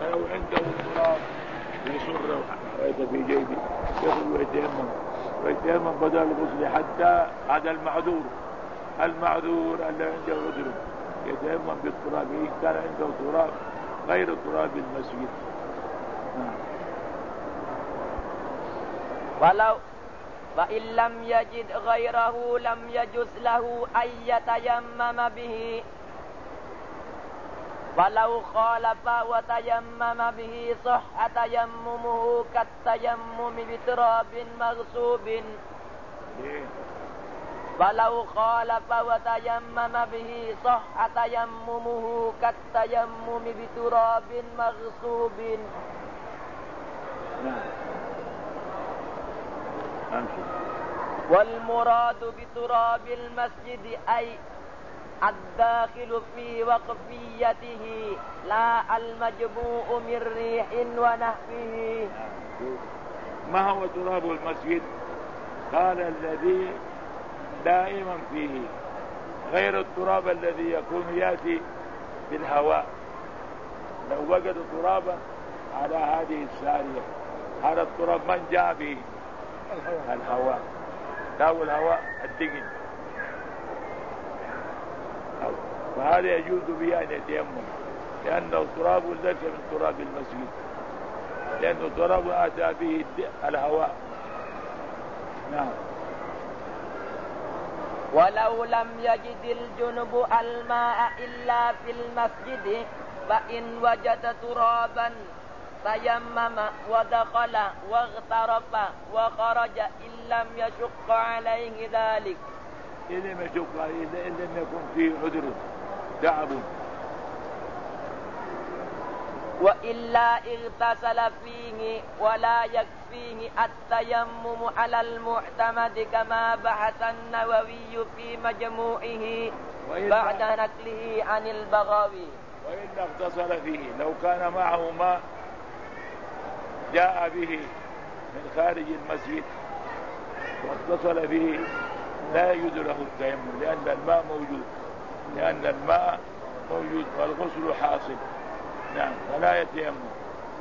ولو عنده تراب في سره في جيبه يغسل ويتيمم بدل الغسل حتى هذا المعذور الذي عنده عذر يتيمم بالتراب إن كان عنده تراب غير تراب المسجد. ولو فإن لم يجد غيره لم يجوز له أن يتيمم به، ولو خالف وتيمم به صح تيممه كالتيمم بتراب مغصوب. ولو خالف وتيمم به صح تيممه كالتيمم بتراب مغصوب. والمراد بتراب المسجد أي الداخل في وقفيته لا المجموع من ريح ونحوه. ما هو تراب المسجد؟ قال الذي دائما فيه، غير التراب الذي يكون يأتي بالهواء. لو وجد ترابا على هذه السارية، هذا التراب من جاء به؟ الهواء، داو الهواء الدقن، فهذا يجوز به أن يتيمم لأنه تراب ليس من تراب المسجد، لأنه تراب أتى به الهواء. نعم. ولو لم يجد الجنب الماء إلا في المسجد فإن وجد ترابا تيمم ودخل واغترف وخرج إن لم يشق عليه ذلك. إن لم يشق عليه، إن لم يكن فيه عذر تعب. وإلا اغتسل فيه ولا يكفيه التيمم على المعتمد كما بحث النووي في مجموعه بعد نقله عن البغوي. وإلا اغتسل فيه، لو كان معه ماء جاء به من خارج المسجد واغتسل فيه لا يجوز له التيمم لأن الماء موجود والغسل حاصل. نعم، فلا يتيمم.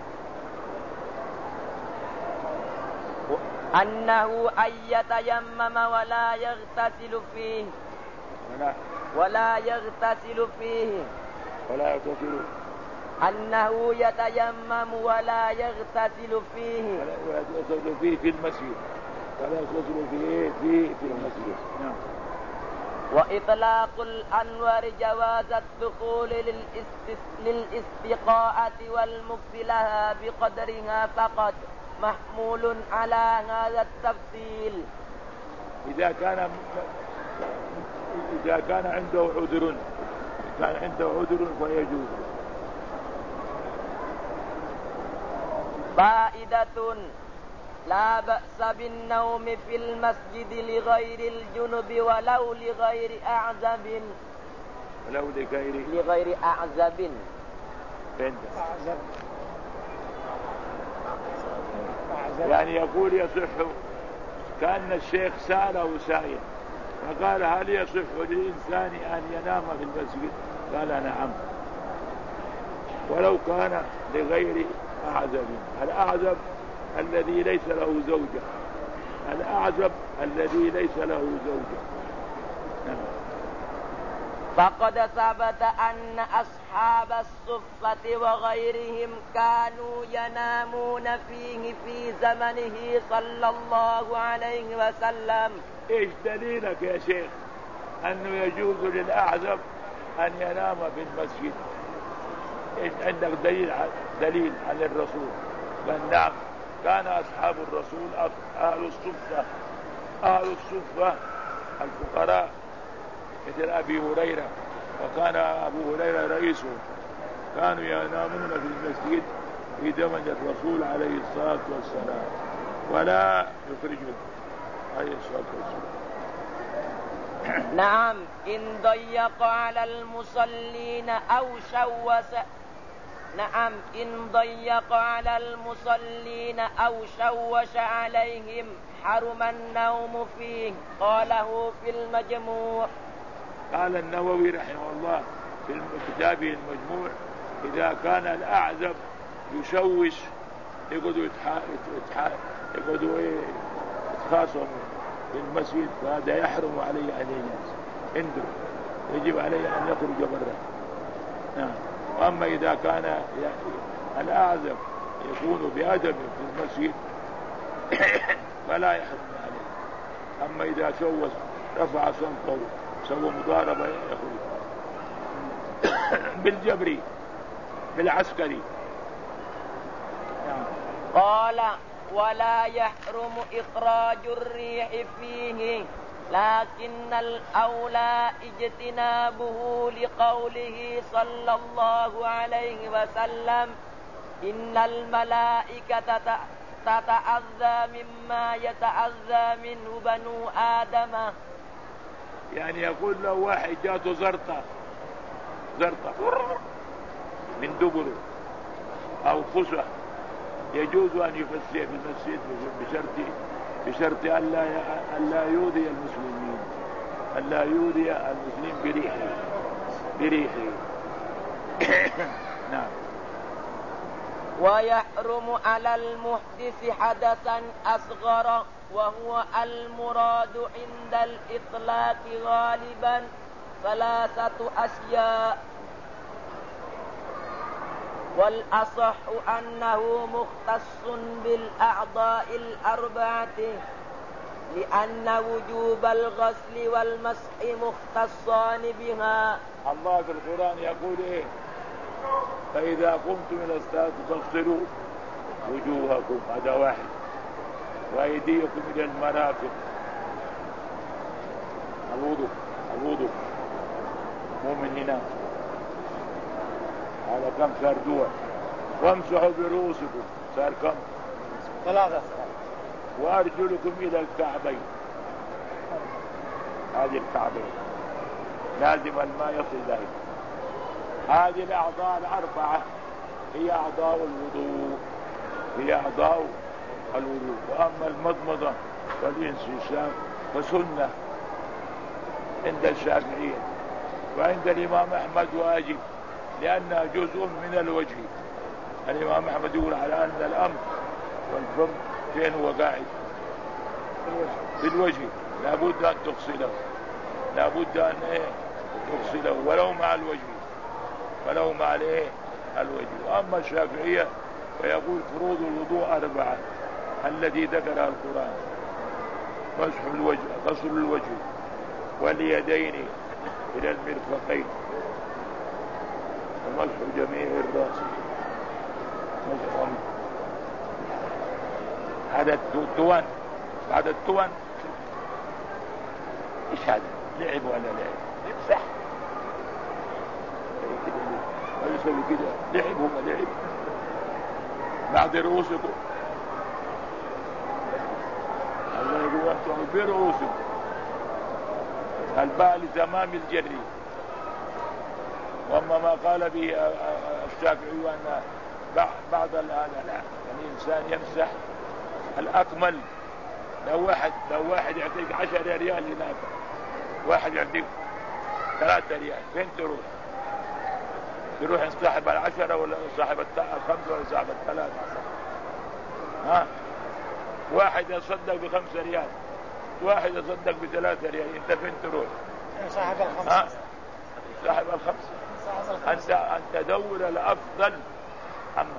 أنه أن يتيمم ولا يغتسل فيه أنه يتيمم ولا يغتسل فيه في المسجد، ولا يغتسل فيه في المسجد. نعم. وإطلاق الأنوار جواز الدخول للاستقاءة والمكث لها بقدرها فقط محمول على هذا التفصيل. إذا كان عنده عذر فيجوز. فائدة: لا بأس بالنوم في المسجد لغير الجنب ولو لغير أعزب. يعني يقول يصح، كأن الشيخ سأله سائل فقال هل يصح للإنسان أن ينام في المسجد؟ قال نعم، ولو كان لغير أعزب. الأعزب الذي ليس له زوجة، نعم. فقد ثبت أن أصحاب الصفة وغيرهم كانوا ينامون فيه في زمنه صلى الله عليه وسلم. إيش دليلك يا شيخ أنه يجوز للأعزب أن ينام في المسجد؟ إيش عندك دليل عن الرسول؟ قال نعم، كان أصحاب الرسول أهل الصفة الفقراء مثل أبي هريرة، وكان أبو هريرة رئيسه، كانوا ينامون في المسجد في زمن الرسول عليه الصلاة والسلام ولا يخرجون عليه الصلاة والسلام. نعم، إن ضيق على المصلين أو شوش عليهم حرم النوم فيه. قاله في المجموع. قال النووي رحمه الله في كتابه المجموع: إذا كان الأعزب يشوش يقعدوا يتخاصموا في المسجد، فهذا يحرم عليه أن يجلس عنده، يجب عليه أن يخرج برا. نعم. وأما إذا كان الأعزب يكون بأدب في المسجد فلا يحرم عليه. أما إذا شوش رفع صوته سوى مضاربة يخرج بالجبري بالعسكري. قال ولا يحرم إخراج الريح فيه، لكن الأولى اجتنابه لقوله صلى الله عليه وسلم إن الملائكة تتأذى مما يتأذى منه بنو آدم. يعني يقول لو واحد جاته زرطة من دبره أو خشة يجوز أن يفسح في المسجد بشرط ألا يؤذي المسلمين، ألا يؤذي المسلمين بريحه. نعم. ويحرم على المحدث حدثا أصغر، وهو المراد عند الإطلاق غالبا 3 أشياء، والأصح أنه مختص بالأعضاء ال4، لأن وجوب الغسل والمسح مختصان بها. الله في القرآن يقول إيه؟ فإذا قمتم إلى الصلاة فاغسلوا وجوهكم، هذا واحد، وأيديكم إلى المرافق، الوضوء مو من هنا، على كم صار دول، وامسحوا برؤوسكم صار كم 3، وأرجلكم إلى الكعبين، هذه الكعبين لازم الماء يصل ذلك. هذه الأعضاء ال4 هي أعضاء الوضوء، وأما المضمضة والاستنشاق فسنة عند الشافعية، وعند الإمام أحمد واجب لأنها جزء من الوجه. الإمام أحمد يقول على أن الأنف والفم فين هو قاعد في الوجه، لابد أن تغسله، لابد أن تغسله ولو مع الوجه. وأما الشافعية فيقول فروض الوضوء 4 الذي ذكرها القرآن: مسح الوجه، غسل الوجه واليدين إلى المرفقين، ومسح جميع الرأس، هذا التوان. بعد التوان ايش هذا؟ لعب ولا لعب؟ يمسح يسوي كده، لعب ولا لعب؟ بعد رؤوسكم الله يقول انتم برؤوسكم، الباء لتمام الجري. واما ما قال به الشافعي ان بعض الانسان يمسح الاكمل، لو واحد يعطيك 10 ريال هناك، واحد يعطيك 3 ريال، فين تروح صاحب 10 ولا صاحب 5 ولا صاحب 3؟ واحد يصدق ب5 ريال، واحد يصدق ب3 ريال، انت فين تروح؟ صاحب ال5. صاحب ال5. انت دور الافضل. اما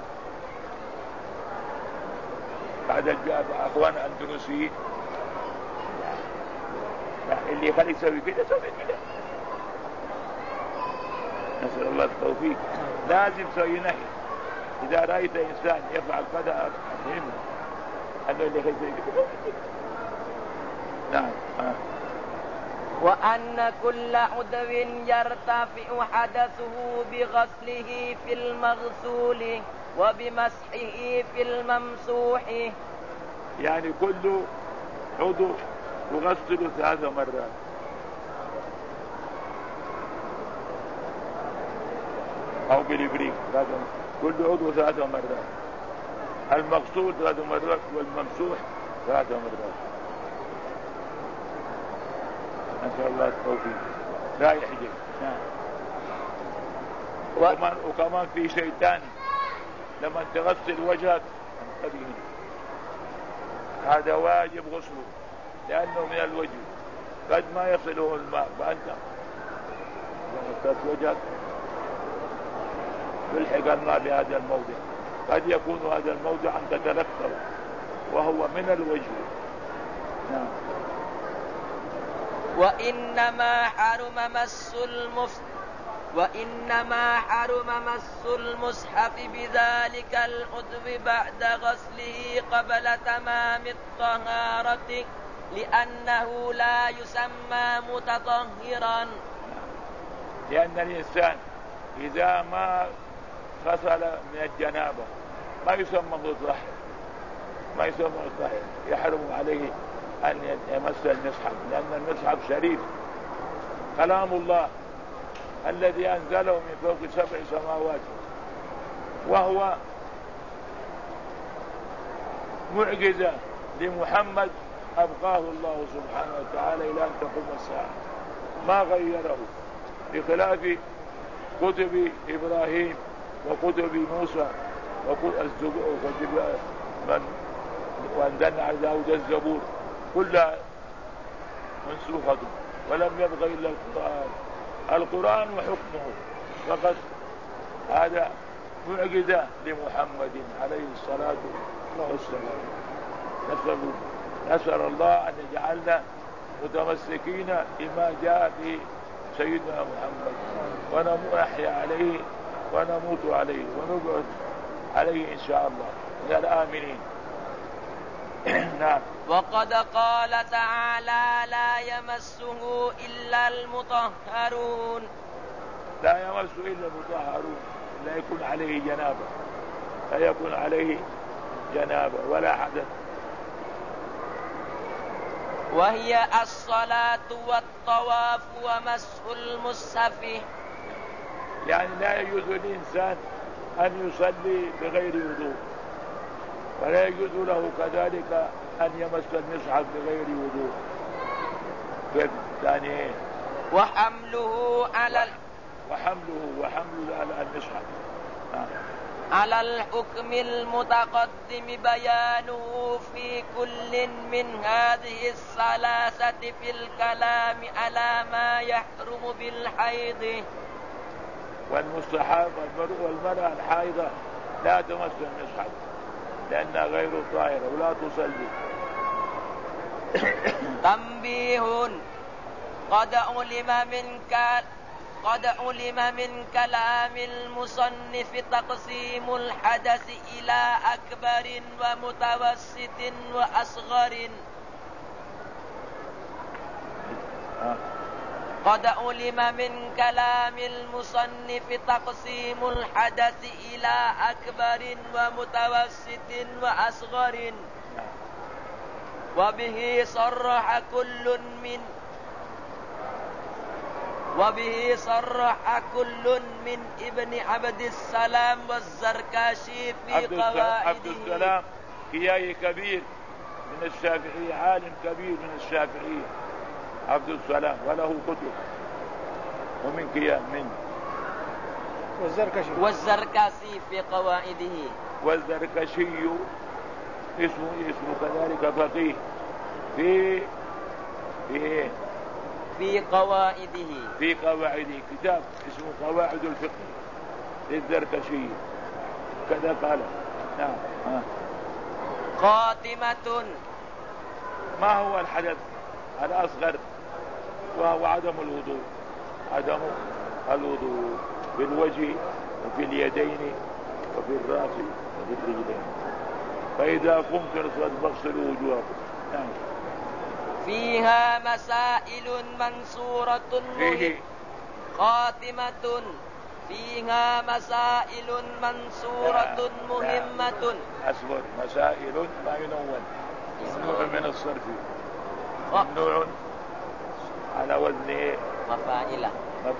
بعد اخوان اندونيسيين اللي يخليك يسوي كده سوي كده. نسأل الله التوفيق. لازم تسوي نهي. إذا رأيت إنسان يفعل كذا مهم أنه اللي يخليك كده. نعم. وأن كل عضو يرتفع حدثه بغسله في المغسول وبمسحه في الممسوح، يعني كل عضو يغسل 3 مرات. أو بالإبريق، كل عضو 3 مرات، المغسول 3 مرات والممسوح 3 مرات. نسأل الله التوفيق. لا يحجب. وكمان في شيء ثاني لما تغسل وجهك انتبه، هذا واجب غسله لأنه من الوجه قد ما يصله الماء، فأنت غسلت وجهك يلحق الماء بهذا الموضع، قد يكون هذا الموضع أن تتلقى وهو من الوجه. نعم. وإنما حرم مس المصحف بذلك العضو بعد غسله قبل تمام الطهارة لأنه لا يسمى متطهرا، لأن الإنسان إذا ما غسل من الجنابة ما يسمى مطهر، ما يسمى مطهر، يحرم عليه أن يمس المصحف، لأن المصحف شريف كلام الله الذي أنزله من فوق 7 سماوات، وهو معجزة لمحمد أبقاه الله سبحانه وتعالى إلى أن تقوم الساعة، ما غيره، بخلاف كتب إبراهيم وكتب موسى وكتب من وأنزلنا على داود الزبور كلها منسوخة، ولم يبق إلا القرآن وحكمه فقط. هذا معجزة لمحمد عليه الصلاة والسلام. نسأل الله أن يجعلنا متمسكين بما جاء به سيدنا محمد، ونحيا عليه ونموت عليه ونبعث عليه إن شاء الله من الآمنين. نعم. وقد قال تعالى لا يمسه إلا المطهرون، لا يمس إلا المطهرون، لا يكون عليه جنابة، لا يكون عليه جنابة ولا حدث. وهي الصلاة والطواف ومسح المصحف، يعني لا يجوز للإنسان أن يصلي بغير وضوء، ولا يجوز له كذلك أن يمس المصحف بغير وضوء. كيف ثاني؟ وحمله على المصحف على الحكم المتقدم بيانه في كل من هذه الثلاثة في الكلام على ما يحرم بالحيض. والمستحاضة والمرأة الحائضة لا تمس المصحف لأنها غير طاهرة ولا تصلي. تنبيه: قد علم من كلام المصنف تقسيم الحدث إلى أكبر ومتوسط وأصغر. قد علم من كلام المصنف تقسيم الحدث إلى أكبر ومتوسط وأصغر، وبه صرح كل من ابن عبد السلام والزركاشي في قواعده. عبد السلام كياي كبير من الشافعية، عالم كبير من الشافعية عبد السلام، وله كتب ومن كياه من والزركاشي في قواعده. والزركشي اسمه كذلك فقيه في قواعده كتاب اسمه قواعد الفقه للزركشي كذا قال. نعم. خاتمة: ما هو الحدث الأصغر؟ وهو عدم الوضوء في الوجه وفي اليدين وفي الرأس وفي الرجلين، فإذا قمتم فاغسلوا وجوهكم. نعم. فيها مسائل منصورة خاتمة: فيها مسائل منصورة مهمة. أصبر، مسائل ما ينون، ممنوع من الصرف، ممنوع على وزن مفاعل.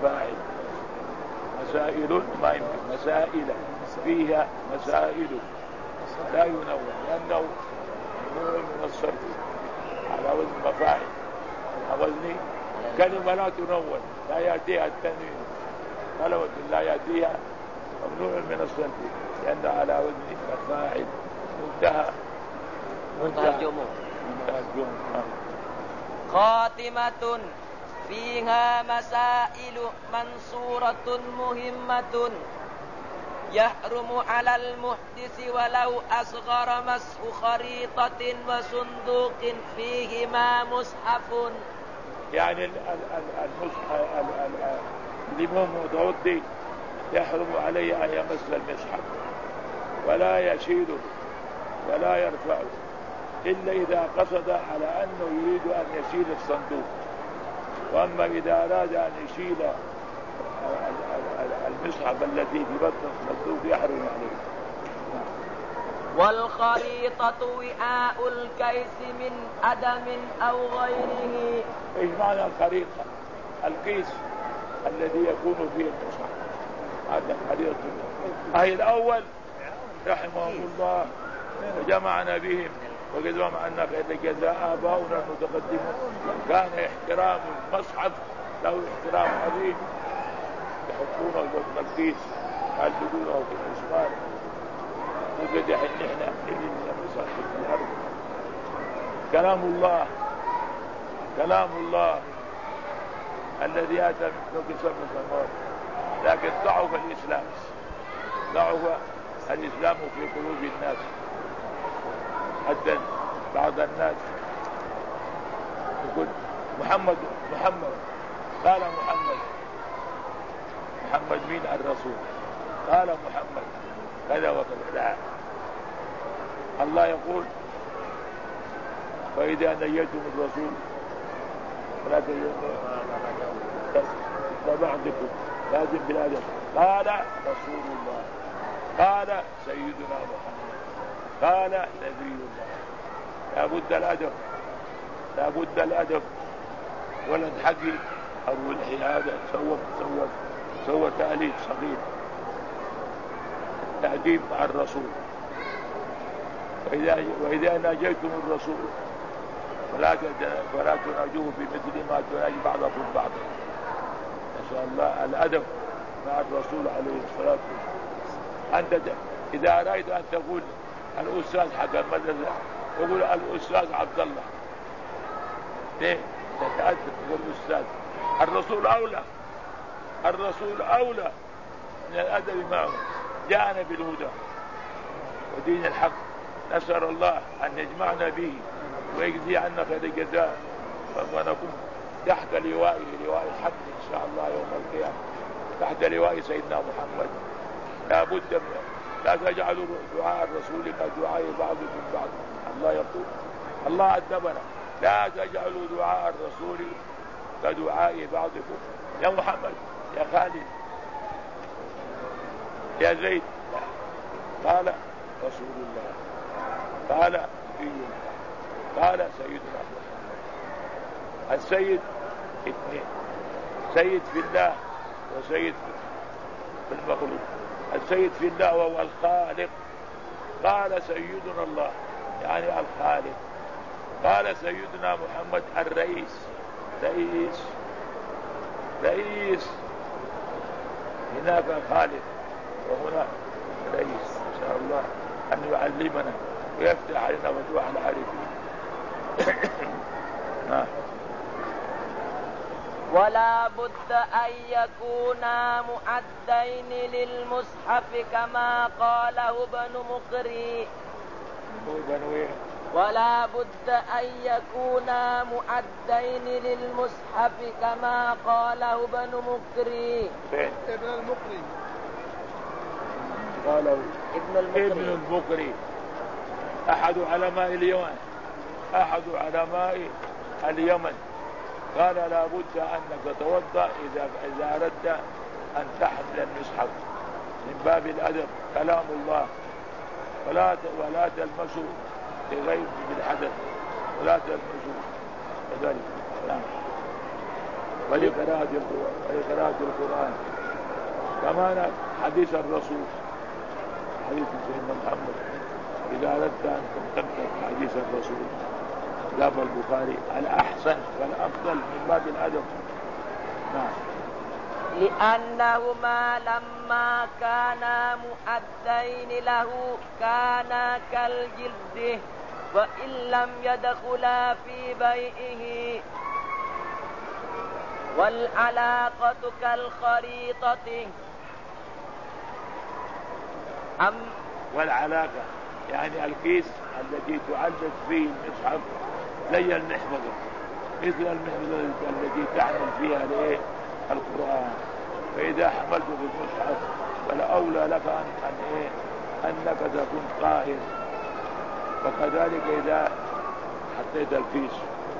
مسائل ما يمكن، مسائل فيها مسائل لا ينون لأنه ممنوع من الصرف على وزن مفاعل، على وزن كلمة لا تنون لا يأتيها التنوين، كلمة لا يأتيها ممنوع من الصرف. لأنه على وزن فاعل. منتهى الجموع. الجموع. خاتمة فيها مسائل منصورة مهمة. يحرم على المحدث ولو أصغر مسح خريطة وصندوق فيهما مصحف. يعني المصحف الإمام متوضي يحرم عليه أن يمس المصحف ولا يشيله ولا يرفعه إلا إذا قصد على أنه يريد أن يشيل الصندوق. وأما إذا أراد أن يشيل المصحف الذي في بطن الصندوق يحرم عليه. والخريطة وعاء الكيس من أدم أو غيره. إيش معنى الخريطة؟ الكيس الذي يكون فيه المصحف هذا الخريطة. أي الأول رحمهم الله وجمعنا بهم وقدرهم أن جزاء آباؤنا المتقدمون كان احترام المصحف له احترام عظيم، يحطونه في الكيس يعلقونه في المسمار وقدح ان احنا نجد المصحف في الارض. كلام الله الذي اتى من فوق سبع سماوات، لكن ضعف الاسلام في قلوب الناس حتى بعض الناس يقول محمد قال محمد مين الرسول؟ قال محمد كذا وكذا. لا، الله يقول فإذا نجيتم الرسول فلا تبعدكم لازم بالأدب. قال رسول الله، قال سيدنا محمد، قال نبي الله. لابد الأدب. ولد حقي أو الحيادة سوى تأليف صغير تأديب مع الرسول. وإذا ناجيتم الرسول فلا تناجوه بمثل ما تناجي بعضكم بعضا. نسأل الله الأدب مع الرسول عليه الصلاة والسلام. أنت إذا أريد أن تقول الأستاذ حق المدرسة تقول الأستاذ عبد الله، ليه؟ تتأدب تقول الأستاذ. الرسول أولى من الأدب معه. جاءنا بالهدى ودين الحق، نسأل الله أن يجمعنا به ويجزي عنا خير الجزاء ونكون تحت لواء الحق إن شاء الله يوم القيامة، تحت لواء سيدنا محمد. لا بد منه. لا تجعلوا دعاء الرسول كدعاء بعضكم بعض. الله يقول، الله أدبنا، لا تجعلوا دعاء الرسول كدعاء بعضكم. يا محمد، يا خالد، يا زيد. قال رسول الله، قال نبي الله، قال سيدنا محمد. السيد اثنين، سيد في الله وسيد في المخلوق. السيد في الله وهو الخالق. قال سيدنا الله يعني الخالق. قال سيدنا محمد الرئيس. رئيس هناك خالق وهنا رئيس. إن شاء الله أن يعلمنا ويفتح علينا فتوح العارفين. ولا بد أن يكونا معدين للمصحف كما قاله ابن مقري. ولا بد أن يكونا معدين للمصحف كما قاله ابن مقري. ابن المقري قاله ابن المقري أحد علماء اليمن. قال لا بد أنك تتوضأ إذا أردت أن تحمل المصحف من باب الأدب. كلام الله، ولا تلمسوا لغير بالحدث، ولا تلمسوا كذلك. ولقراءة القرآن كمان. حديث الرسول، حديث سيدنا محمد، إذا أردت أن تكتب حديث الرسول كتاب البخاري الأحسن والأفضل من باب الأدب. لأنهما لما كانا مؤدين له كانا كالجلد وإن لم يدخلا في بيئه، والعلاقة كالخريطة. والعلاقة يعني الكيس التي تعلق فيه المصحف زي المحفظة، مثل المحفظة التي تعمل فيها القرآن. فإذا حملته في المصحف فالأولى لك أنك تكون طاهر، وكذلك إذا حطيت الكيس.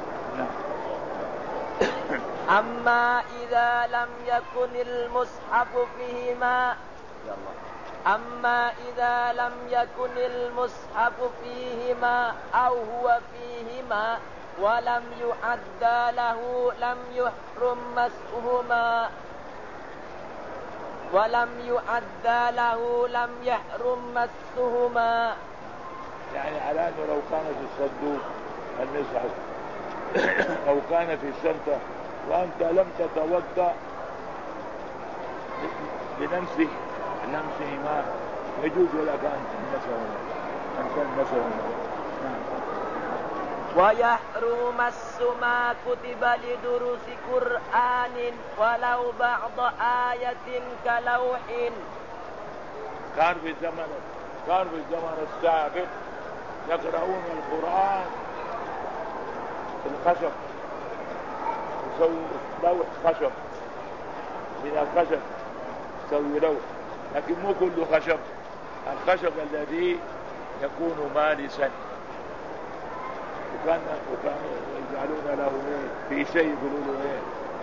أما إذا لم يكن المصحف فيهما أو هو فيهما ولم يعد له لم يحرم مسهما. يعني على أنه لو كان في الصندوق المصحف أو كان في الشنطة وأنت لم تتوضأ لنمسه ما يجوز لك أن تلمسه. ويحرم مس ما كتب لدروس قرآن ولو بعض آية كلوح. كان في الزمن السابق يقرؤون القرآن في الخشب، يسوي لوح خشب من الخشب، يسوي لوح، لكن مو كله خشب، الخشب الذي يكون مالسا، وكان يجعلون له في شيء يقولوا له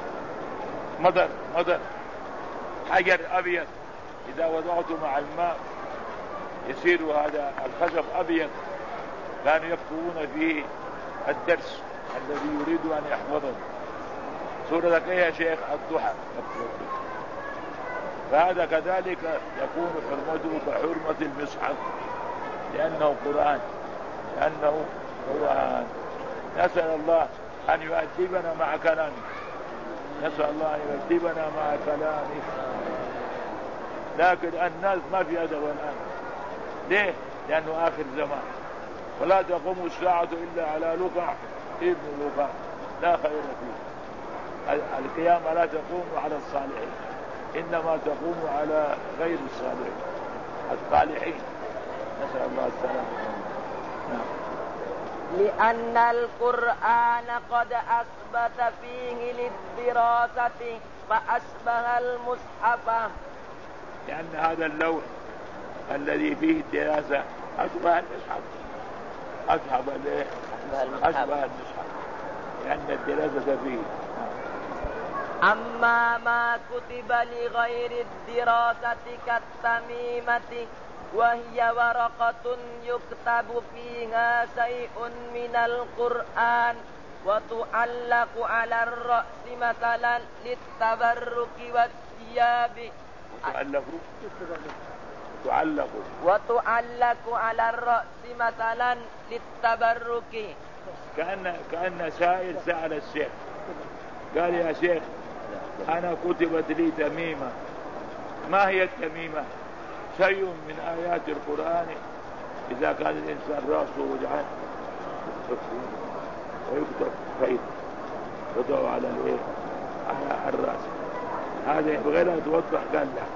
مضر حجر أبيض، إذا وضعته مع الماء يصير هذا الخشب أبيض. كانوا يكتبون فيه الدرس الذي يريد أن يحفظه. سورة يا شيخ الضحى، فهذا كذلك يكون حرمته كحرمة المصحف لأنه قرآن. نسأل الله أن يؤدبنا مع كلامه، لكن الناس ما في أدب الآن. ليه؟ لأنه آخر زمان، ولا تقوم الساعة إلا على لقع ابن لقع لا خير فيه. القيامة لا تقوم على الصالحين، إنما تقوم على غير الصالحين. نسأل الله السلامة. لأن القرآن قد أثبت فيه للدراسة فأشبه المصحف. لأن هذا اللوح الذي فيه الدراسة أشبه المصحف، لأن الدراسة فيه. أما ما كتب لغير الدراسة كالتميمة وهي ورقة يكتب فيها شيء من القرآن وتعلق على الرأس مثلا للتبرك والثياب. وتعلق على الرأس مثلا للتبرك. كأن سائل سأل الشيخ قال يا شيخ أنا كتبت لي تميمة، ما هي التميمة؟ شيء من آيات القرآن إذا كان الإنسان رأسه وجعان ويكتب خير يضع على الرأس، هذا يبغى له توضح قال لا.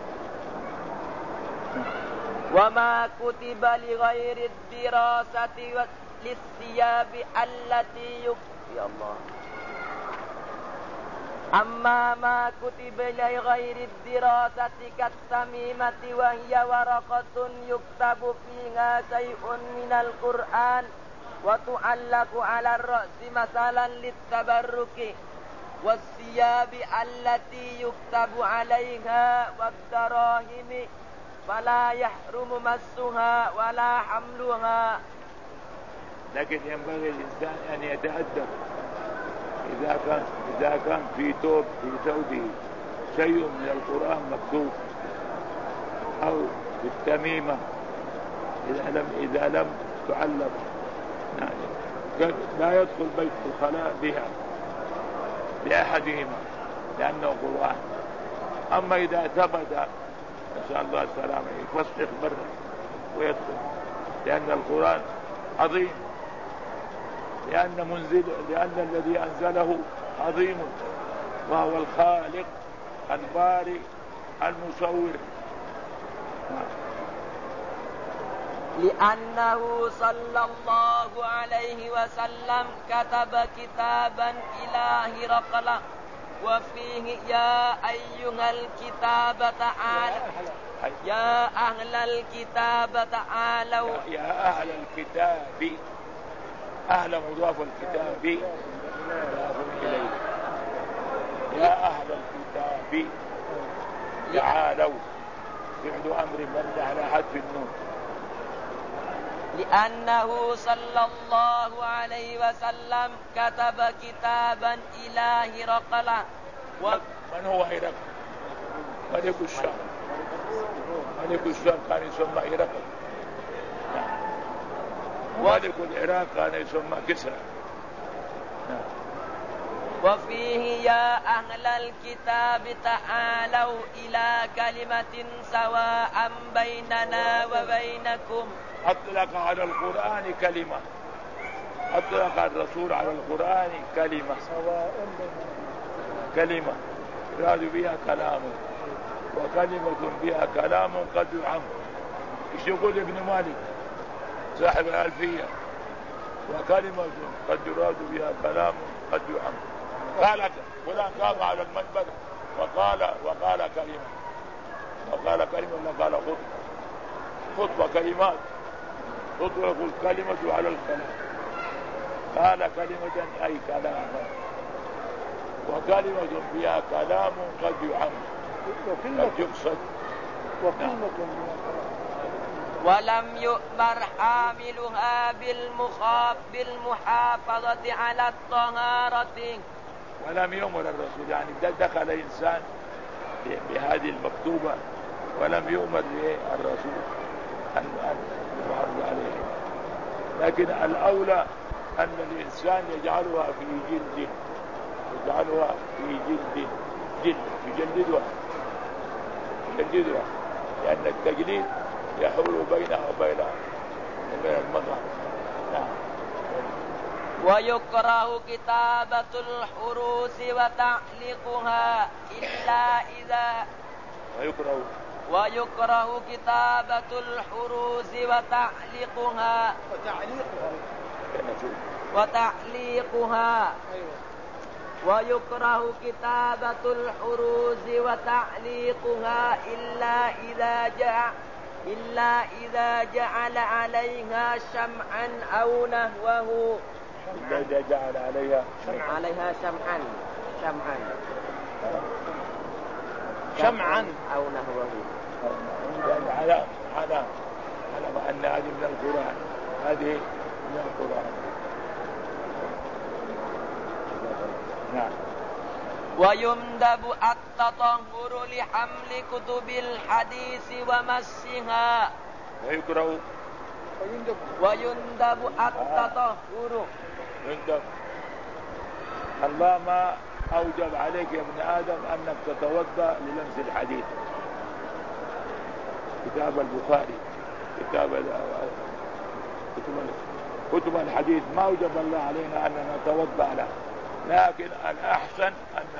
وما كتب لغير الدراسة للثياب التي يا الله. أما ما كتب لغير الدراسة كالتميمة وهي ورقة يكتب فيها شيء من القرآن وتعلق على الرأس مثلا للتبرك والثياب التي يكتب عليها والدراهم فلا يحرم مسها ولا حملها. لكن ينبغي الإنسان أن يتأدب إذا كان في ثوبه شيء من القرآن مكتوب أو بالتميمة إذا لم تعلق لا يدخل بيت الخلاء بها بأحدهما لأنه قرآن. أما إذا ثبت نسأل الله السلامة يفسخ برا ويدخل، لأن القرآن عظيم، لأن الذي أنزله عظيم، وهو الخالق البارئ المصور. لأنه صلى الله عليه وسلم كتب كتابا إلى هرقل وفيه يا أيها الكتاب تعالى يا أهل الكتاب تعالوا. يا أهل الكتاب، أهل مضاف الكتاب مضاف إليه. يا أهل الكتاب تعالوا، فعل أمر مبني على حذف النون. لأنه صلى الله عليه وسلم كتب كتابا إلى هرقل. من هو هرقل؟ ملك الشام. ملك الشام كان يسمى هرقل. ملك العراق كان يسمى كسرى. وفيه يا أهل الكتاب تعالوا إلى كلمة سواء بيننا وبينكم. أطلق على القرآن كلمة، أطلق الرسول على القرآن كلمة، كلمة يراد بها كلام، وكلمة بها كلام قد يعم. ايش يقول ابن مالك صاحب الألفية؟ وكلمة قد يراد بها كلام قد يعم. قال فلان قام على المنبر وقال كلمة، وقال كلمة وقال خطبة كلمات، خطبة يقول كلمة على الكلام، قال كلمة أي كلام، وكلمة فيها كلام قد يعم قد يقصد. ولم يؤمر حاملها بالمحافظة على الطهارة. ولم يؤمر الرسول، يعني دخل إنسان بهذه المكتوبة ولم يؤمر الرسول أن يحافظ عليه، لكن الأولى أن الإنسان يجعلها في جلد، يجعلها في جلد يجلدها، لأن التجليد يحول بينها وبين المضغ. نعم. ويكره كتابة الحروس وتعليقها إلا إذا ويكره كتابة الحروس وتعليقها ويكره كتابة الحروز وتعليقها إلا إذا جعل عليها شمعا أو نحوه. إذا جعل عليها شمعا أو نحوه. على أن هذه من القرآن، هذه من القرآن. نعم. ويندب التطهر لحمل كتب الحديث ومسها. ويندب التطهر. يندب. الله ما أوجب عليك يا ابن آدم أنك تتوضأ للمس الحديث. كتاب البخاري، كتب الحديث ما أوجب الله علينا أن نتوضأ له، لكن الأحسن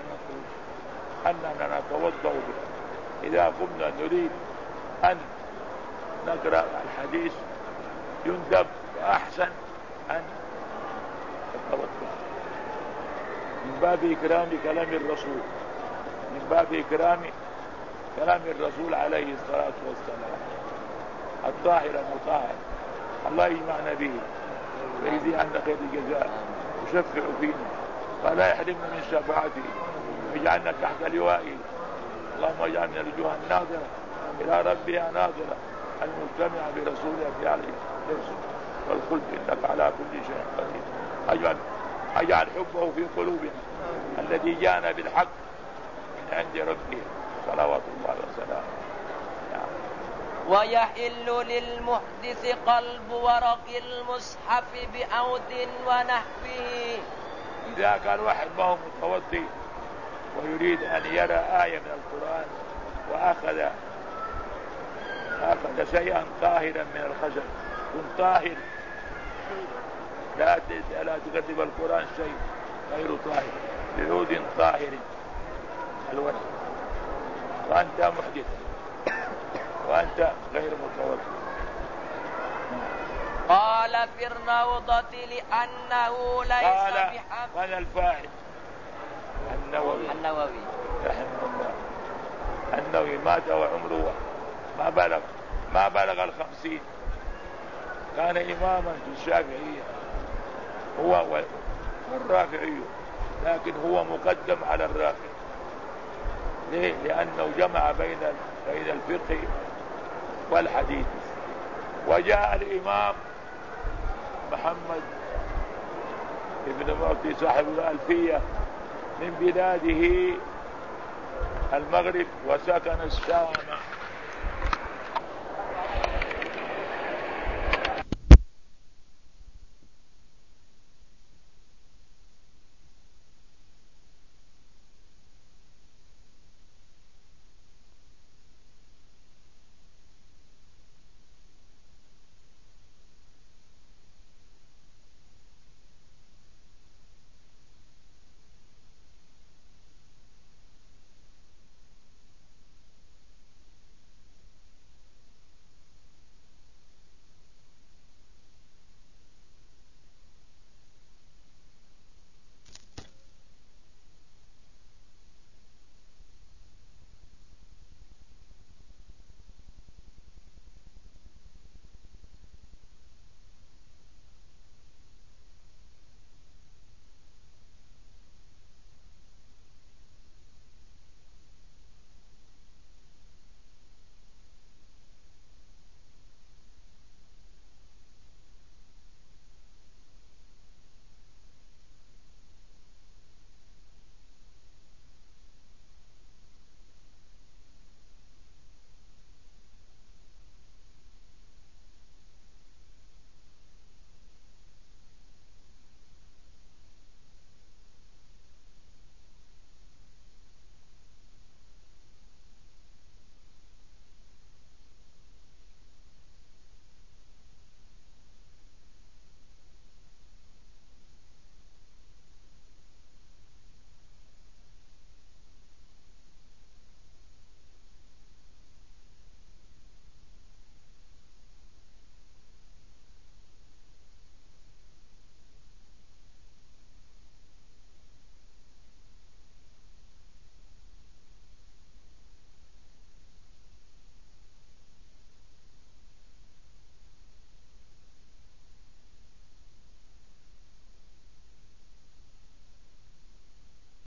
أننا نتوضأ به. إذا قمنا نريد أن نقرأ الحديث يندب أحسن أن نتوضأ من باب إكرام كلام الرسول، من باب إكرام كلام الرسول عليه الصلاة والسلام الطاهر المطهر. الله يجمعنا به ويجزي عنا خير الجزاء، يشفع فينا فلا يحرمنا من شفاعته ويجعلنا تحت لوائه. اللهم اجعلنا الوجوه الناظرة إلى ربها ناظرة المجتمعة برسولك في عليه والخلد، إنك على كل شيء قدير. اجعل حبه في قلوبنا الذي جاءنا بالحق من عند ربه صلوات الله وسلامه. ويحل للمحدث قلب ورق المصحف بأود ونحوه. إذا كان واحد ما هو متوضي ويريد أن يرى آية من القرآن وأخذ شيئا طاهرا من الخشب، كن طاهر، لا تكذب القرآن شيء غير طاهر بعود طاهر الوجه، وأنت محدث وأنت غير متوضئ. قال في الروضة لأنه ليس بحق. قال الفاعل النووي رحمه الله. النووي مات وعمره ما بلغ 50، كان إماما في الشافعية هو والرافعي، لكن هو مقدم على الرافعي. ليه؟ لأنه جمع بين الفقه والحديث. وجاء الإمام محمد ابن معطي صاحب الألفية من بلاده المغرب وسكن الشام